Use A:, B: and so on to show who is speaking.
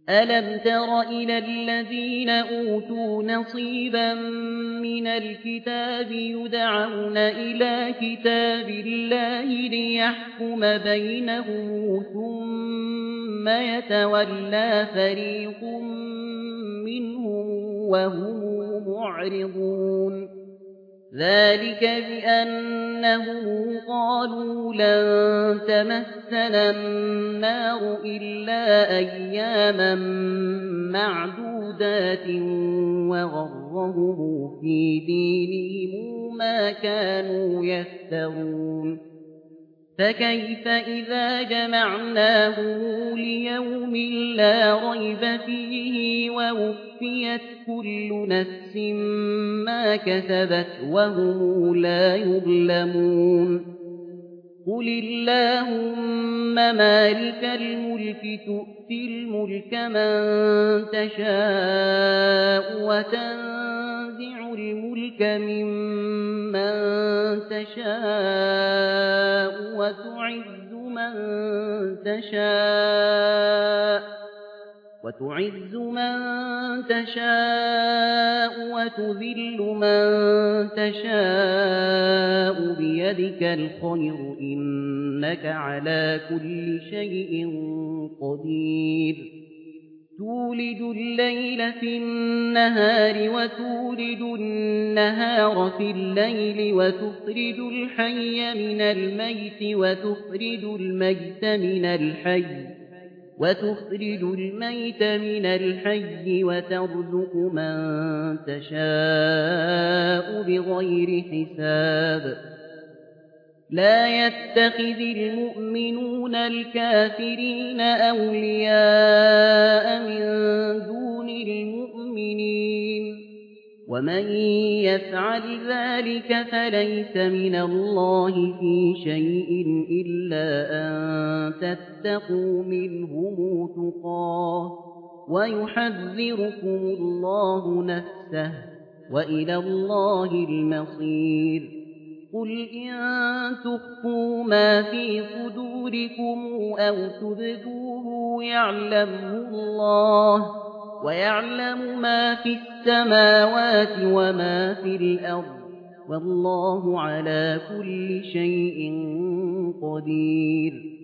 A: أَلَمْ تَرَ إِلَى الَّذِينَ أُوتُوا نَصِيبًا مِنَ الْكِتَابِ يُدْعَوْنَ إِلَىٰ كِتَابِ اللَّهِ لِيَحْكُمَ بَيْنَهُمْ ثُمَّ يَتَوَلَّىٰ فَرِيقٌ مِّنْهُمْ وَهُم مُّعْرِضُونَ ذَٰلِكَ بِأَنَّهُمْ قَالُوا لَن تَمَسَّنَا النَّارُ إِلَّا أَيَّامًا مَّعْدُودَاتٍ وَغَرَّهُمْ فِي دِينِهِم مَّا كَانُوا يَفْتَرُونَ فَكَيْفَ إِذَا جَمَعْنَاهُمْ لِيَوْمٍ لَّا رَيْبَ فِيهِ وَوُفِّيَتْ كُلُّ نَفْسٍ مَّا كَسَبَتْ وَهُمْ لَا يُظْلَمُونَ قُلِ اللَّهُمَّ مَالِكَ الْمُلْكِ تُؤْتِي الْمُلْكَ مَن تَشَاءُ وَتَنزِعُ الْمُلْكَ مِمَّن تَشَاءُ وَتُعِزُّ مَن تَشَاءُ وَتُذِلُّ مَن تَشَاءُ بِيَدِكَ الْخَيْرُ ۖ إِنَّكَ عَلَىٰ كُلِّ شَيْءٍ قَدِيرٌ تُولِجُ اللَّيْلَ في النَّهَارِ وَتُولِجُ النَّهَارَ في اللَّيْلِ وَتُخْرِجُ الْحَيَّ مِنَ الْمَيِّتِ وَتُخْرِجُ الْمَيْتَ مِنَ الْحَيِّ وَتَرْزُقُ مَن تَشَاءُ بِغَيْرِ حِسَابٍ لَا يَتَّخِذِ الْمُؤْمِنُونَ الْكَافِرِينَ أَوْلِيَاءَ مِن دُونِ الْمُؤْمِنِينَ ۖ وَمَن يَفْعَلْ ذَٰلِكَ فَلَيْسَ مِنَ اللَّهِ فِي شَيْءٍ إِلَّا أَن تَتَّقُوا مِنْهُمْ تُقَاةً وَيُحَذِّرُكُمُ اللَّهُ نَفْسَهُ ۗ وَإِلَى اللَّهِ الْمَصِيرُ قُلْ إِن تُخْفُوا مَا فِي صُدُورِكُمْ أَوْ تُبْدُوهُ يَعْلَمْهُ اللَّهُ ۗ وَيَعْلَمُ مَا فِي السَّمَاوَاتِ وَمَا فِي الْأَرْضِ ۗ وَاللَّهُ عَلَىٰ كُلِّ شَيْءٍ قَدِيرٌ